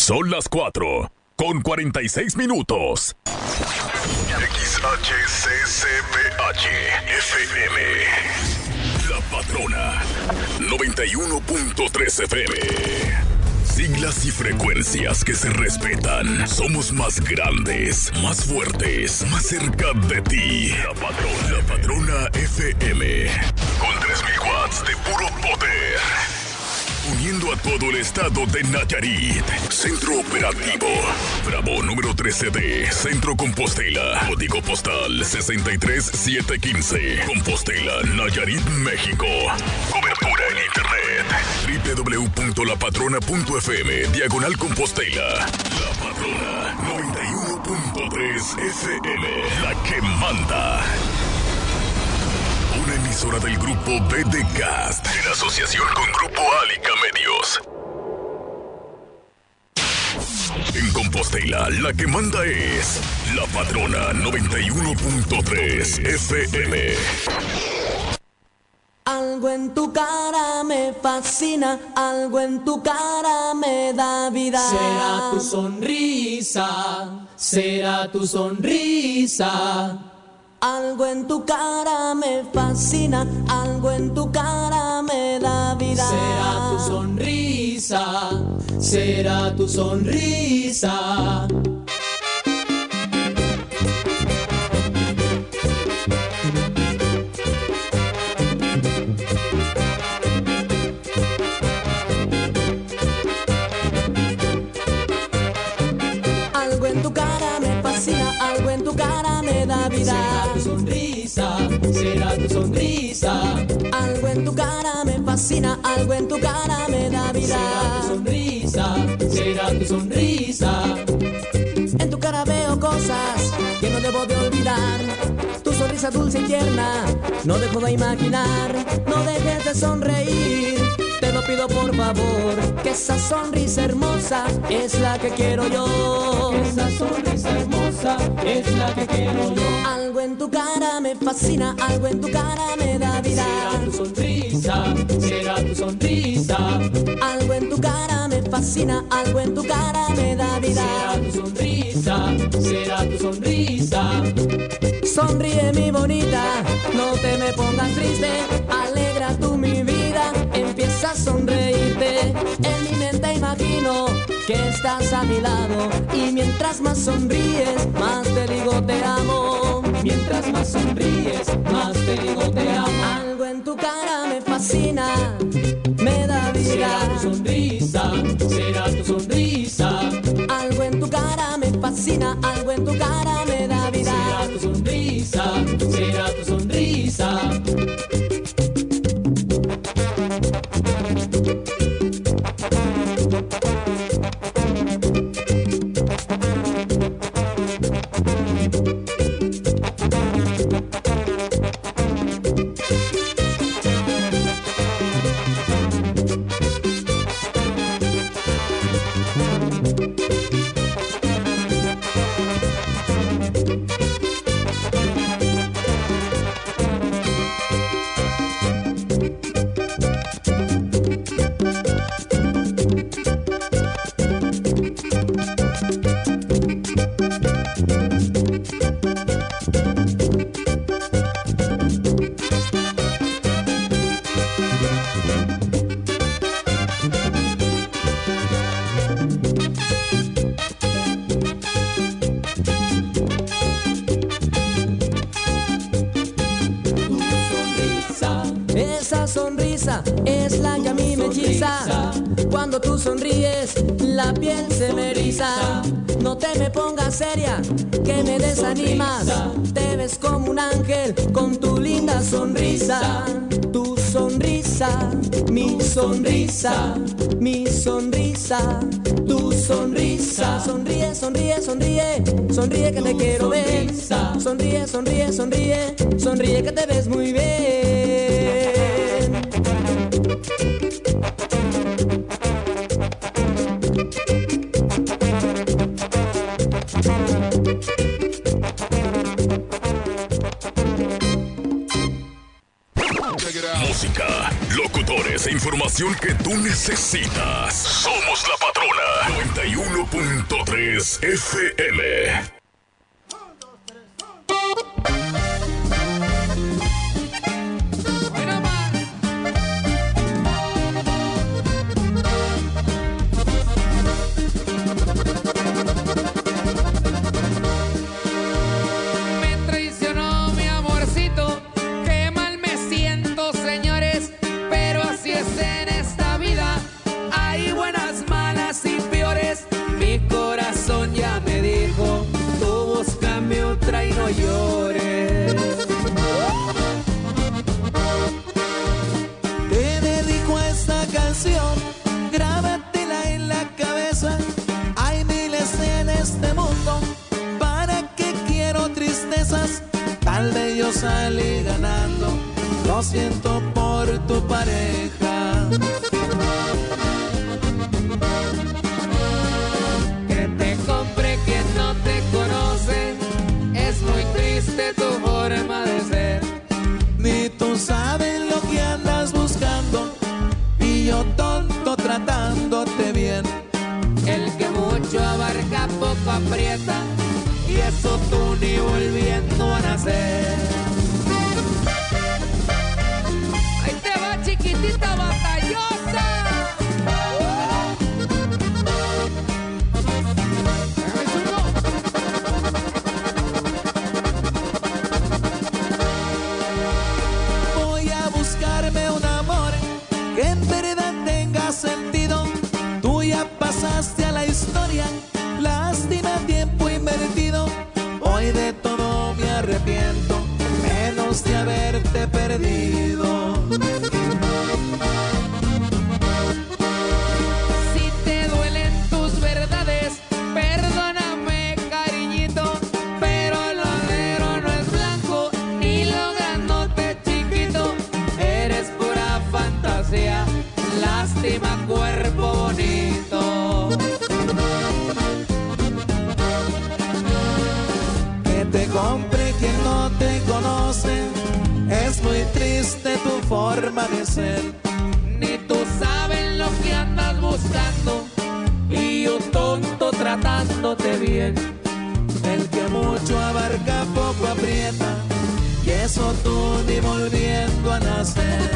Son las 4:46. XHCCBH FM. La Patrona. 91.3 FM. Siglas y frecuencias que se respetan. Somos más grandes, más fuertes, más cerca de ti. La Patrona FM. Con 3,000 watts de puro poder. Uniendo a todo el estado de Nayarit. Centro Operativo Bravo número 13D, Centro Compostela. Código postal 63715. Compostela, Nayarit, México. Cobertura en internet www.lapatrona.fm/Compostela. La Patrona 91.3 FM. La que manda. Una emisora del grupo BDcast en asociación con Grupo Álica Medios. En Compostela, la que manda es La Patrona 91.3 FM. Algo en tu cara me fascina, algo en tu cara me da vida. Será tu sonrisa, será tu sonrisa. Algo en tu cara me fascina, algo en tu cara me da vida. Será tu sonrisa, será tu sonrisa. Algo en tu cara me fascina, algo en tu cara me da vida. Será tu sonrisa, será tu sonrisa. Algo en tu cara me fascina, algo en tu cara me da vida. Será tu sonrisa, será tu sonrisa. En tu cara veo cosas que no debo de olvidar. Tu sonrisa dulce y tierna, no dejo de imaginar. No dejes de sonreír, te lo pido por favor. Que esa sonrisa hermosa es la que quiero yo. Esa sonrisa hermosa es la que quiero yo. Algo en tu cara me fascina, algo en tu cara me da vida. Será tu sonrisa, será tu sonrisa. Algo en tu cara me fascina, algo en tu cara me da vida. Será tu sonrisa, será tu sonrisa. Sonríe mi bonita, no te me pongas triste. Alegra tú mi vida, empieza a sonreírte. En mi mente imagino que estás a mi lado. Y mientras más sonríes, más te digo te amo. Mientras más sonríes, más te digo te amo. Algo en tu cara me fascina, me da vida. Será tu sonrisa, será tu sonrisa. Algo en tu cara me fascina, algo en tu cara me da vida. Será tu sonrisa, será tu sonrisa. Sonrisa es la que a mí me hechiza. Cuando tú sonríes, la piel se me eriza. No te me pongas seria, que me desanimas. Te ves como un ángel con tu linda sonrisa. Tu sonrisa, mi sonrisa, mi sonrisa, tu sonrisa. Sonríe, sonríe, sonríe, sonríe que te quiero ver. Sonríe, sonríe, sonríe, sonríe que te ves muy bien. Música, locutores e información que tú necesitas. Somos La Patrona 91.3 101.3 FM. No llores. Te dedico esta canción, grábatela en la cabeza. Hay miles en este mundo, ¿para qué quiero tristezas? Tal vez yo salí ganando, lo siento por tu pareja. Que te compre quien no te conoce. Es muy triste tu forma de ser. Ni tú sabes lo que andas buscando, y yo tonto tratándote bien. El que mucho abarca poco aprieta, y eso tú ni volviendo a nacer. Ahí te va, chiquitita batallosa. Un amor que en verdad tenga sentido. Tú ya pasaste a la historia, lástima tiempo invertido. Hoy de todo me arrepiento, menos de haberte perdido. Si te duelen tus verdades, perdóname, cariñito, pero lo negro no es blanco, ni lo grandote chiquito. Eres pura fantasía, lástima, cuerpo bonito. Que te compre quien no te conoce, es muy triste tu forma de ser. Ni tú sabes lo que andas buscando, y yo tonto tratándote bien. El que mucho abarca poco aprieta, y eso tú ni volviendo a nacer.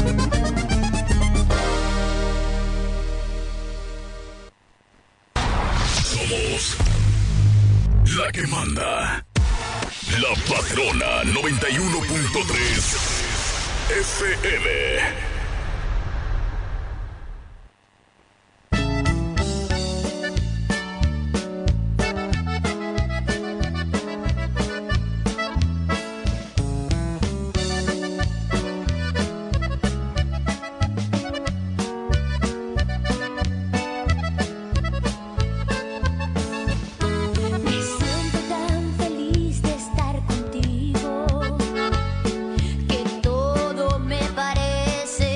Somos la que manda. La Patrona 91.3 FM. Que todo me parece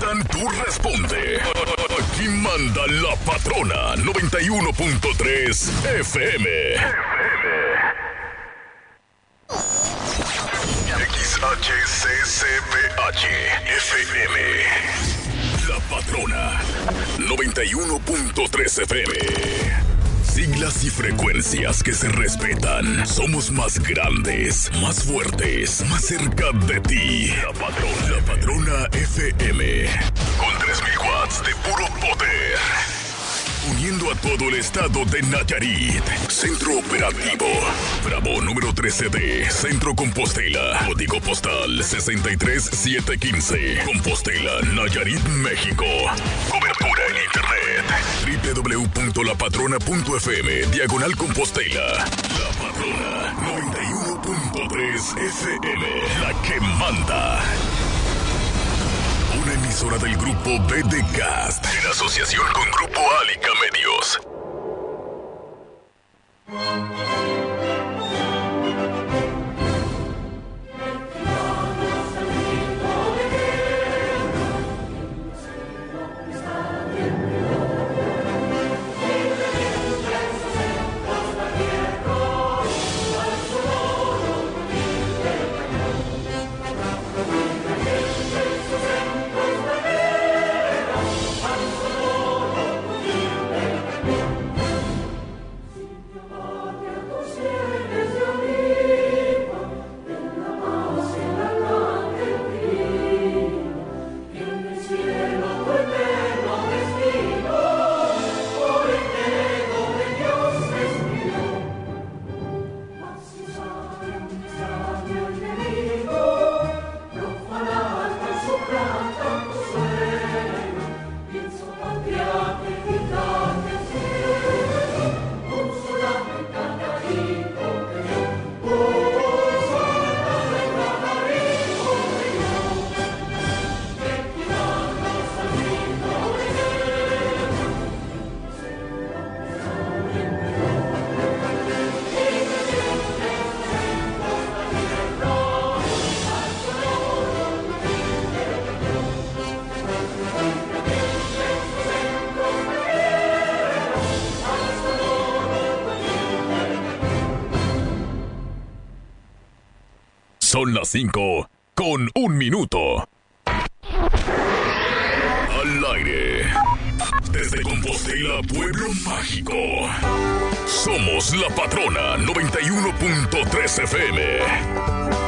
Jonathan, tú responde. Aquí manda la patrona 91.3 FM. XHCCPH FM. La patrona 91.3 FM. Siglas y frecuencias que se respetan. Somos más grandes, más fuertes, más cerca de ti. La patrona FM. Con 3,000 watts de puro poder. Uniendo a todo el estado de Nayarit. Centro operativo Bravo número 13D, Centro Compostela. Código postal 63715. Compostela, Nayarit, México. Cobertura en internet www.lapatrona.fm/Compostela. La Patrona 91.3 FM. La que manda. Una emisora del grupo BD Cast en asociación con Grupo Alica Medios. Son las 5:01. Al aire. Desde Compostela, Pueblo Mágico. Somos la Patrona 91.3 FM.